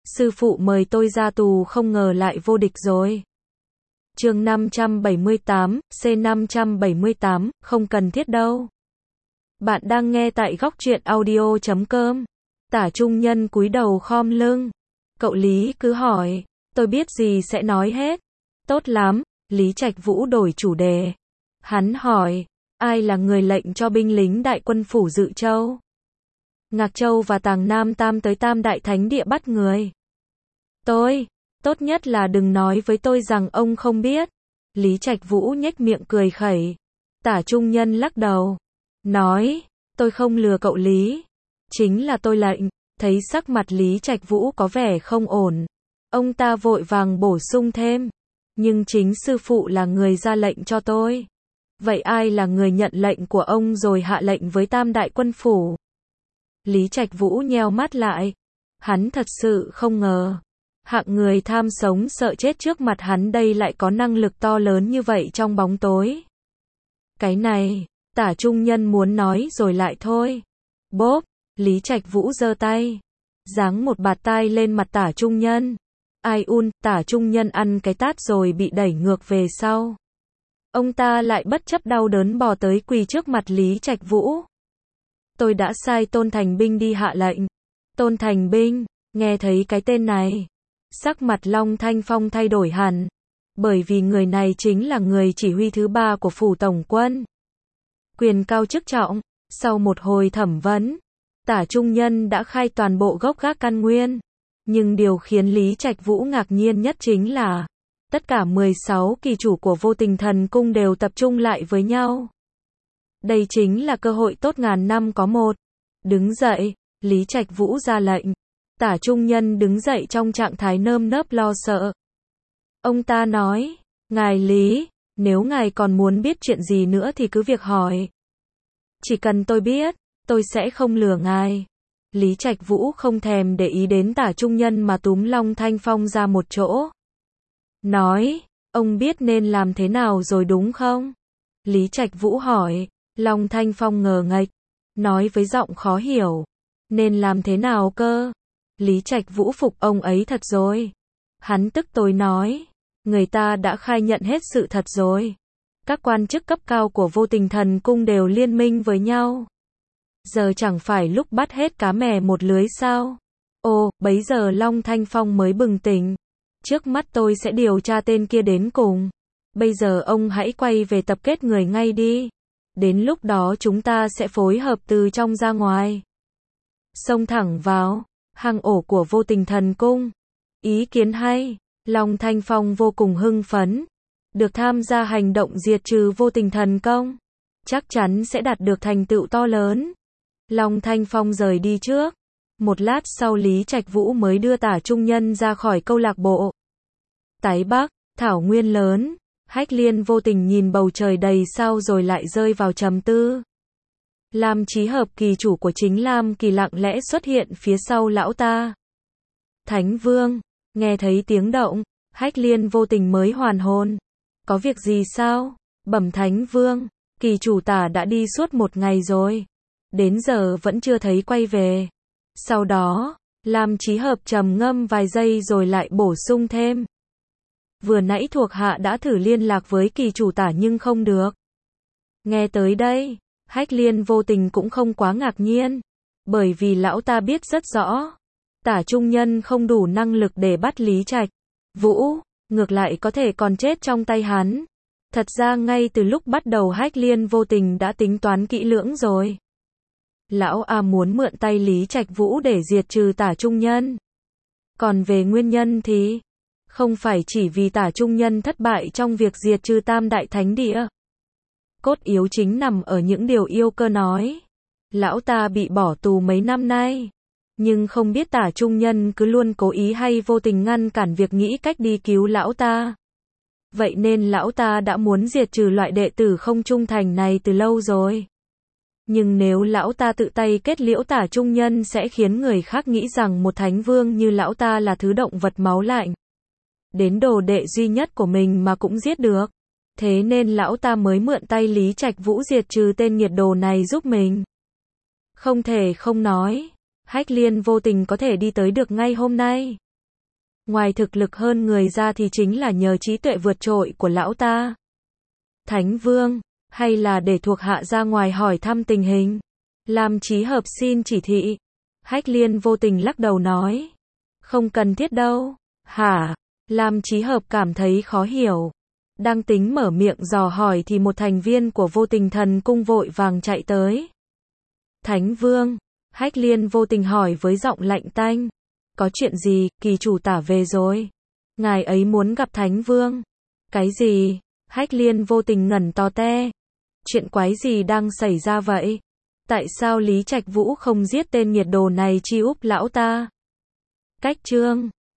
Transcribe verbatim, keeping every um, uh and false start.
sư phụ mời tôi ra tù không ngờ lại vô địch rồi. Chương năm trăm bảy mươi tám, C năm trăm bảy mươi tám, không cần thiết đâu. Bạn đang nghe tại góc truyện audio chấm com. Tả Trung Nhân cúi đầu khom lưng. Cậu Lý cứ hỏi, tôi biết gì sẽ nói hết. Tốt lắm, Lý Trạch Vũ đổi chủ đề. Hắn hỏi, ai là người lệnh cho binh lính đại quân phủ Dự Châu, Ngạc Châu và Tàng Nam Tam tới Tam Đại Thánh Địa bắt người? Tôi, tốt nhất là đừng nói với tôi rằng ông không biết. Lý Trạch Vũ nhếch miệng cười khẩy. Tả Trung Nhân lắc đầu, nói, tôi không lừa cậu Lý. Chính là tôi lệnh. Thấy sắc mặt Lý Trạch Vũ có vẻ không ổn, ông ta vội vàng bổ sung thêm, nhưng chính sư phụ là người ra lệnh cho tôi. Vậy ai là người nhận lệnh của ông rồi hạ lệnh với Tam Đại quân phủ? Lý Trạch Vũ nheo mắt lại. Hắn thật sự không ngờ, hạng người tham sống sợ chết trước mặt hắn đây lại có năng lực to lớn như vậy trong bóng tối. Cái này, Tả Trung Nhân muốn nói rồi lại thôi. Bốp, Lý Trạch Vũ giơ tay, giáng một bạt tai lên mặt Tả Trung Nhân. Ai un, Tả Trung Nhân ăn cái tát rồi bị đẩy ngược về sau. Ông ta lại bất chấp đau đớn bò tới quỳ trước mặt Lý Trạch Vũ. Tôi đã sai Tôn Thành Binh đi hạ lệnh. Tôn Thành Binh, nghe thấy cái tên này, sắc mặt Long Thanh Phong thay đổi hẳn, bởi vì người này chính là người chỉ huy thứ ba của phủ tổng quân. Quyền cao chức trọng. Sau một hồi thẩm vấn, Tả Trung Nhân đã khai toàn bộ gốc gác căn nguyên. Nhưng điều khiến Lý Trạch Vũ ngạc nhiên nhất chính là tất cả mười sáu kỳ chủ của Vô Tình Thần Cung đều tập trung lại với nhau. Đây chính là cơ hội tốt ngàn năm có một. Đứng dậy, Lý Trạch Vũ ra lệnh. Tả Trung Nhân đứng dậy trong trạng thái nơm nớp lo sợ. Ông ta nói, ngài Lý, nếu ngài còn muốn biết chuyện gì nữa thì cứ việc hỏi. Chỉ cần tôi biết, tôi sẽ không lừa ngài. Lý Trạch Vũ không thèm để ý đến Tả Trung Nhân mà túm Long Thanh Phong ra một chỗ. Nói, ông biết nên làm thế nào rồi đúng không? Lý Trạch Vũ hỏi. Long Thanh Phong ngờ nghệch, nói với giọng khó hiểu. Nên làm thế nào cơ? Lý Trạch Vũ phục ông ấy thật rồi. Hắn tức tối nói, người ta đã khai nhận hết sự thật rồi. Các quan chức cấp cao của Vô Tình Thần Cung đều liên minh với nhau. Giờ chẳng phải lúc bắt hết cá mè một lưới sao? Ồ, bấy giờ Long Thanh Phong mới bừng tỉnh. Trước mắt tôi sẽ điều tra tên kia đến cùng. Bây giờ ông hãy quay về tập kết người ngay đi. Đến lúc đó chúng ta sẽ phối hợp từ trong ra ngoài. Xông thẳng vào hang ổ của Vô Tình Thần Cung. Ý kiến hay. Long Thanh Phong vô cùng hưng phấn. Được tham gia hành động diệt trừ Vô Tình Thần Công, chắc chắn sẽ đạt được thành tựu to lớn. Long Thanh Phong rời đi trước. Một lát sau Lý Trạch Vũ mới đưa Tả Trung Nhân ra khỏi câu lạc bộ. Tái Bắc, thảo nguyên lớn. Hách Liên vô tình nhìn bầu trời đầy sao rồi lại rơi vào trầm tư. Lam Chí Hợp kỳ chủ của chính Lam Kỳ lặng lẽ xuất hiện phía sau lão ta. Thánh Vương, nghe thấy tiếng động, Hách Liên vô tình mới hoàn hồn. Có việc gì sao? Bẩm Thánh Vương, kỳ chủ Tả đã đi suốt một ngày rồi. Đến giờ vẫn chưa thấy quay về. Sau đó, Lam Chí Hợp trầm ngâm vài giây rồi lại bổ sung thêm. Vừa nãy thuộc hạ đã thử liên lạc với kỳ chủ Tả nhưng không được. Nghe tới đây, Hách Liên vô tình cũng không quá ngạc nhiên. Bởi vì lão ta biết rất rõ, Tả Trung Nhân không đủ năng lực để bắt Lý Trạch Vũ, ngược lại có thể còn chết trong tay hắn. Thật ra ngay từ lúc bắt đầu Hách Liên vô tình đã tính toán kỹ lưỡng rồi. Lão A muốn mượn tay Lý Trạch Vũ để diệt trừ Tả Trung Nhân. Còn về nguyên nhân thì không phải chỉ vì Tả Trung Nhân thất bại trong việc diệt trừ Tam Đại Thánh Địa. Cốt yếu chính nằm ở những điều yêu cơ nói. Lão ta bị bỏ tù mấy năm nay, nhưng không biết Tả Trung Nhân cứ luôn cố ý hay vô tình ngăn cản việc nghĩ cách đi cứu lão ta. Vậy nên lão ta đã muốn diệt trừ loại đệ tử không trung thành này từ lâu rồi. Nhưng nếu lão ta tự tay kết liễu Tả Trung Nhân sẽ khiến người khác nghĩ rằng một thánh vương như lão ta là thứ động vật máu lạnh. Đến đồ đệ duy nhất của mình mà cũng giết được. Thế nên lão ta mới mượn tay Lý Trạch Vũ diệt trừ tên nghiệt đồ này giúp mình. Không thể không nói, Hách Liên vô tình có thể đi tới được ngay hôm nay. Ngoài thực lực hơn người ra thì chính là nhờ trí tuệ vượt trội của lão ta. Thánh Vương, hay là để thuộc hạ ra ngoài hỏi thăm tình hình? Lam Chí Hợp xin chỉ thị. Hách Liên vô tình lắc đầu nói. Không cần thiết đâu. Hả? Lam Chí Hợp cảm thấy khó hiểu. Đang tính mở miệng dò hỏi thì một thành viên của Vô Tình Thần Cung vội vàng chạy tới. Thánh Vương, Hách Liên vô tình hỏi với giọng lạnh tanh. Có chuyện gì, kỳ chủ tả về rồi. Ngài ấy muốn gặp Thánh Vương. Cái gì? Hách Liên vô tình ngẩn to te. Chuyện quái gì đang xảy ra vậy? Tại sao Lý Trạch Vũ không giết tên nghiệt đồ này chi úp lão ta? Cách chương